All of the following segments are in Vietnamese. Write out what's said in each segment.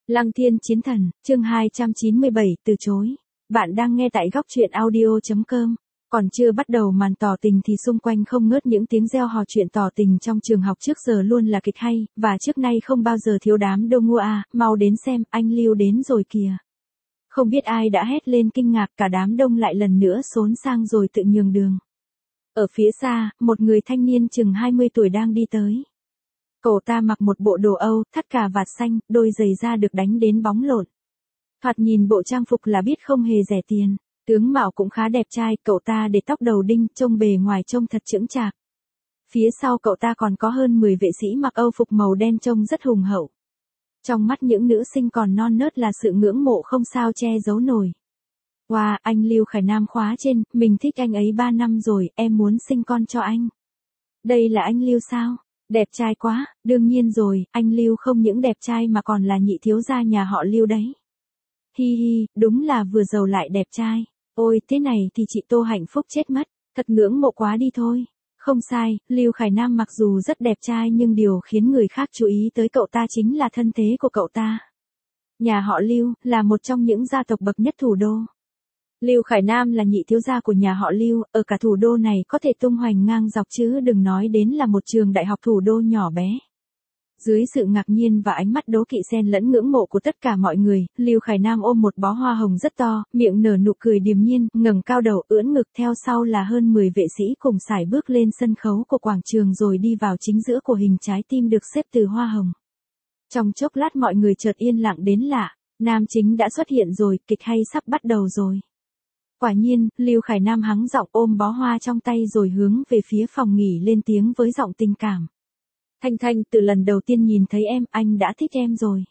Lăng Thiên Chiến Thần, chương 297, từ chối. Bạn đang nghe tại góc truyện audio.com. Còn chưa bắt đầu màn tỏ tình thì xung quanh không ngớt những tiếng reo hò chuyện tỏ tình trong trường học trước giờ luôn là kịch hay, và trước nay không bao giờ thiếu đám đông mua mau đến xem, anh Lưu đến rồi kìa. Không biết ai đã hét lên kinh ngạc, cả đám đông lại lần nữa xốn sang rồi tự nhường đường. Ở phía xa, một người thanh niên chừng 20 tuổi đang đi tới. Cậu ta mặc một bộ đồ Âu, thắt cà vạt xanh, đôi giày da được đánh đến bóng lộn. Thoạt nhìn bộ trang phục là biết không hề rẻ tiền, tướng mạo cũng khá đẹp trai, cậu ta để tóc đầu đinh, trông bề ngoài trông thật chững chạc. Phía sau cậu ta còn có hơn 10 vệ sĩ mặc Âu phục màu đen trông rất hùng hậu. Trong mắt những nữ sinh còn non nớt là sự ngưỡng mộ không sao che giấu nổi. Wow, anh Lưu Khải Nam khóa trên, mình thích anh ấy 3 năm rồi, em muốn sinh con cho anh. Đây là anh Lưu sao? Đẹp trai quá, đương nhiên rồi, anh Lưu không những đẹp trai mà còn là nhị thiếu gia nhà họ Lưu đấy. Hi hi, đúng là vừa giàu lại đẹp trai. Ôi, thế này thì chị Tô hạnh phúc chết mất, thật ngưỡng mộ quá đi thôi. Không sai, Lưu Khải Nam mặc dù rất đẹp trai nhưng điều khiến người khác chú ý tới cậu ta chính là thân thế của cậu ta. Nhà họ Lưu là một trong những gia tộc bậc nhất thủ đô. Lưu Khải Nam là nhị thiếu gia của nhà họ Lưu, ở cả thủ đô này có thể tung hoành ngang dọc chứ đừng nói đến là một trường đại học thủ đô nhỏ bé. Dưới sự ngạc nhiên và ánh mắt đố kỵ xen lẫn ngưỡng mộ của tất cả mọi người, Lưu Khải Nam ôm một bó hoa hồng rất to, miệng nở nụ cười điềm nhiên, ngẩng cao đầu ưỡn ngực, theo sau là hơn 10 vệ sĩ cùng sải bước lên sân khấu của quảng trường rồi đi vào chính giữa của hình trái tim được xếp từ hoa hồng. Trong chốc lát mọi người chợt yên lặng đến lạ, nam chính đã xuất hiện rồi, kịch hay sắp bắt đầu rồi. Quả nhiên, Lưu Khải Nam hắng giọng ôm bó hoa trong tay rồi hướng về phía phòng nghỉ lên tiếng với giọng tình cảm. Thanh Thanh, từ lần đầu tiên nhìn thấy em, anh đã thích em rồi.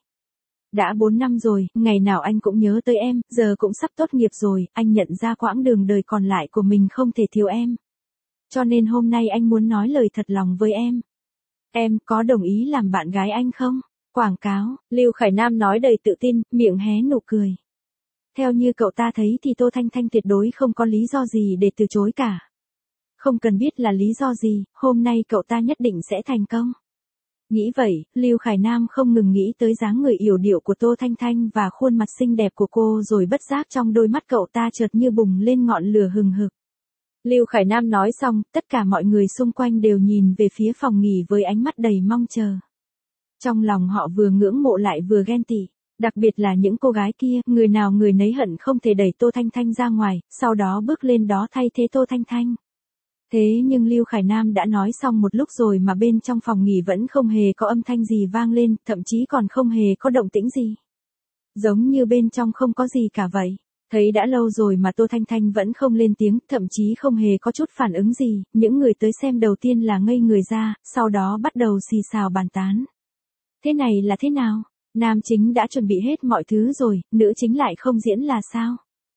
Đã 4 năm rồi, ngày nào anh cũng nhớ tới em, giờ cũng sắp tốt nghiệp rồi, anh nhận ra quãng đường đời còn lại của mình không thể thiếu em. Cho nên hôm nay anh muốn nói lời thật lòng với em. Em có đồng ý làm bạn gái anh không? Quảng cáo, Lưu Khải Nam nói đầy tự tin, miệng hé nụ cười. Theo như cậu ta thấy thì Tô Thanh Thanh tuyệt đối không có lý do gì để từ chối cả. Không cần biết là lý do gì, hôm nay cậu ta nhất định sẽ thành công. Nghĩ vậy, Lưu Khải Nam không ngừng nghĩ tới dáng người yểu điệu của Tô Thanh Thanh và khuôn mặt xinh đẹp của cô rồi bất giác trong đôi mắt cậu ta chợt như bùng lên ngọn lửa hừng hực. Lưu Khải Nam nói xong, tất cả mọi người xung quanh đều nhìn về phía phòng nghỉ với ánh mắt đầy mong chờ. Trong lòng họ vừa ngưỡng mộ lại vừa ghen tị. Đặc biệt là những cô gái kia, người nào người nấy hận không thể đẩy Tô Thanh Thanh ra ngoài, sau đó bước lên đó thay thế Tô Thanh Thanh. Thế nhưng Lưu Khải Nam đã nói xong một lúc rồi mà bên trong phòng nghỉ vẫn không hề có âm thanh gì vang lên, thậm chí còn không hề có động tĩnh gì. Giống như bên trong không có gì cả vậy. Thấy đã lâu rồi mà Tô Thanh Thanh vẫn không lên tiếng, thậm chí không hề có chút phản ứng gì, những người tới xem đầu tiên là ngây người ra, sau đó bắt đầu xì xào bàn tán. Thế này là thế nào? Nam chính đã chuẩn bị hết mọi thứ rồi, nữ chính lại không diễn là sao?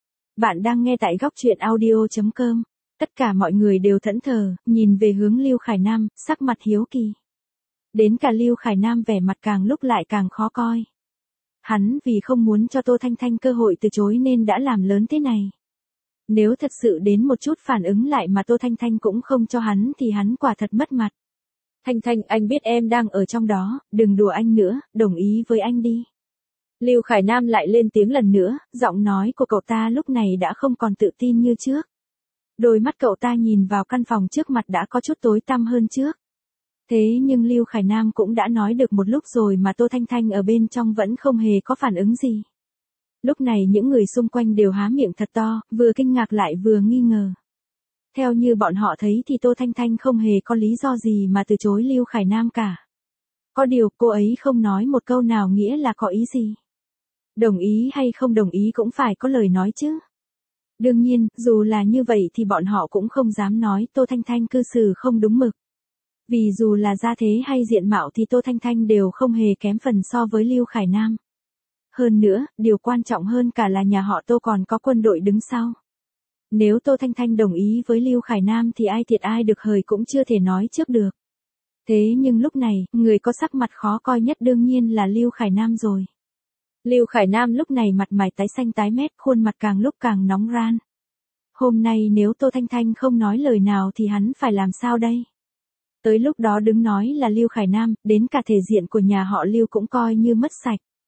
Bạn đang nghe tại góc truyện audio.com. Tất cả mọi người đều thẫn thờ, nhìn về hướng Lưu Khải Nam, sắc mặt hiếu kỳ. Đến cả Lưu Khải Nam vẻ mặt càng lúc lại càng khó coi. Hắn vì không muốn cho Tô Thanh Thanh cơ hội từ chối nên đã làm lớn thế này. Nếu thật sự đến một chút phản ứng lại mà Tô Thanh Thanh cũng không cho hắn thì hắn quả thật mất mặt. Thanh Thanh, anh biết em đang ở trong đó, đừng đùa anh nữa, đồng ý với anh đi. Lưu Khải Nam lại lên tiếng lần nữa, giọng nói của cậu ta lúc này đã không còn tự tin như trước. Đôi mắt cậu ta nhìn vào căn phòng trước mặt đã có chút tối tăm hơn trước. Thế nhưng Lưu Khải Nam cũng đã nói được một lúc rồi mà Tô Thanh Thanh ở bên trong vẫn không hề có phản ứng gì. Lúc này những người xung quanh đều há miệng thật to, vừa kinh ngạc lại vừa nghi ngờ. Theo như bọn họ thấy thì Tô Thanh Thanh không hề có lý do gì mà từ chối Lưu Khải Nam cả. Có điều cô ấy không nói một câu nào nghĩa là có ý gì. Đồng ý hay không đồng ý cũng phải có lời nói chứ. Đương nhiên, dù là như vậy thì bọn họ cũng không dám nói Tô Thanh Thanh cư xử không đúng mực. Vì dù là gia thế hay diện mạo thì Tô Thanh Thanh đều không hề kém phần so với Lưu Khải Nam. Hơn nữa, điều quan trọng hơn cả là nhà họ Tô còn có quân đội đứng sau. Nếu Tô Thanh Thanh đồng ý với Lưu Khải Nam thì ai thiệt ai được hời cũng chưa thể nói trước được. Thế nhưng lúc này, người có sắc mặt khó coi nhất đương nhiên là Lưu Khải Nam rồi. Lưu Khải Nam lúc này mặt mày tái xanh tái mét, khuôn mặt càng lúc càng nóng ran. Hôm nay nếu Tô Thanh Thanh không nói lời nào thì hắn phải làm sao đây? Tới lúc đó đứng nói là Lưu Khải Nam, đến cả thể diện của nhà họ Lưu cũng coi như mất sạch.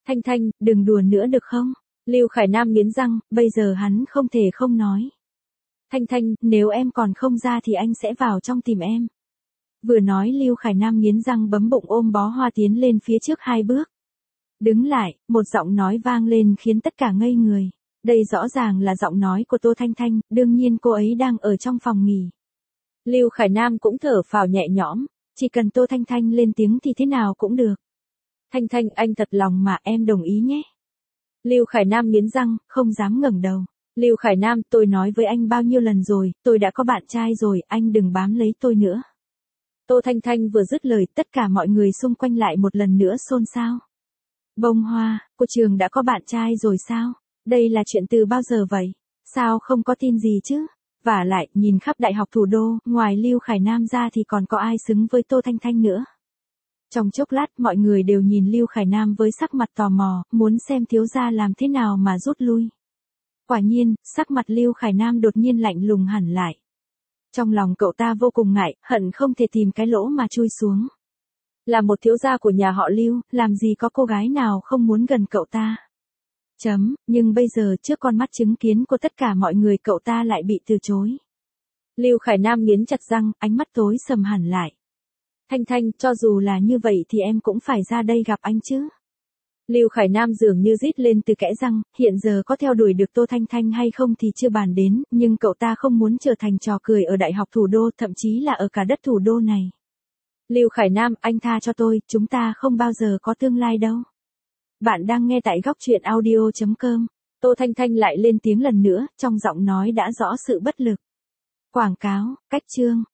Thanh Thanh, đừng đùa nữa được không? Lưu Khải Nam nghiến răng, bây giờ hắn không thể không nói. Thanh Thanh, nếu em còn không ra thì anh sẽ vào trong tìm em. Vừa nói Lưu Khải Nam nghiến răng bấm bụng ôm bó hoa tiến lên phía trước 2 bước. Đứng lại, một giọng nói vang lên khiến tất cả ngây người. Đây rõ ràng là giọng nói của Tô Thanh Thanh, đương nhiên cô ấy đang ở trong phòng nghỉ. Lưu Khải Nam cũng thở phào nhẹ nhõm, chỉ cần Tô Thanh Thanh lên tiếng thì thế nào cũng được. Thanh Thanh, anh thật lòng mà, em đồng ý nhé. Lưu Khải Nam nghiến răng, không dám ngẩng đầu. Lưu Khải Nam, tôi nói với anh bao nhiêu lần rồi, tôi đã có bạn trai rồi, anh đừng bám lấy tôi nữa. Tô Thanh Thanh vừa dứt lời, tất cả mọi người xung quanh lại một lần nữa xôn xao. Bông Hoa, cô Trường đã có bạn trai rồi sao? Đây là chuyện từ bao giờ vậy? Sao không có tin gì chứ? Vả lại, nhìn khắp đại học thủ đô, ngoài Lưu Khải Nam ra thì còn có ai xứng với Tô Thanh Thanh nữa? Trong chốc lát mọi người đều nhìn Lưu Khải Nam với sắc mặt tò mò, muốn xem thiếu gia làm thế nào mà rút lui. Quả nhiên, sắc mặt Lưu Khải Nam đột nhiên lạnh lùng hẳn lại. Trong lòng cậu ta vô cùng ngại, hận không thể tìm cái lỗ mà chui xuống. Là một thiếu gia của nhà họ Lưu, làm gì có cô gái nào không muốn gần cậu ta. Nhưng bây giờ trước con mắt chứng kiến của tất cả mọi người cậu ta lại bị từ chối. Lưu Khải Nam nghiến chặt răng, ánh mắt tối sầm hẳn lại. Thanh Thanh, cho dù là như vậy thì em cũng phải ra đây gặp anh chứ. Lưu Khải Nam dường như rít lên từ kẽ răng, hiện giờ có theo đuổi được Tô Thanh Thanh hay không thì chưa bàn đến, nhưng cậu ta không muốn trở thành trò cười ở đại học thủ đô, thậm chí là ở cả đất thủ đô này. Lưu Khải Nam, anh tha cho tôi, chúng ta không bao giờ có tương lai đâu. Bạn đang nghe tại góc truyện audio.com. Tô Thanh Thanh lại lên tiếng lần nữa, trong giọng nói đã rõ sự bất lực. Quảng cáo, cách chương.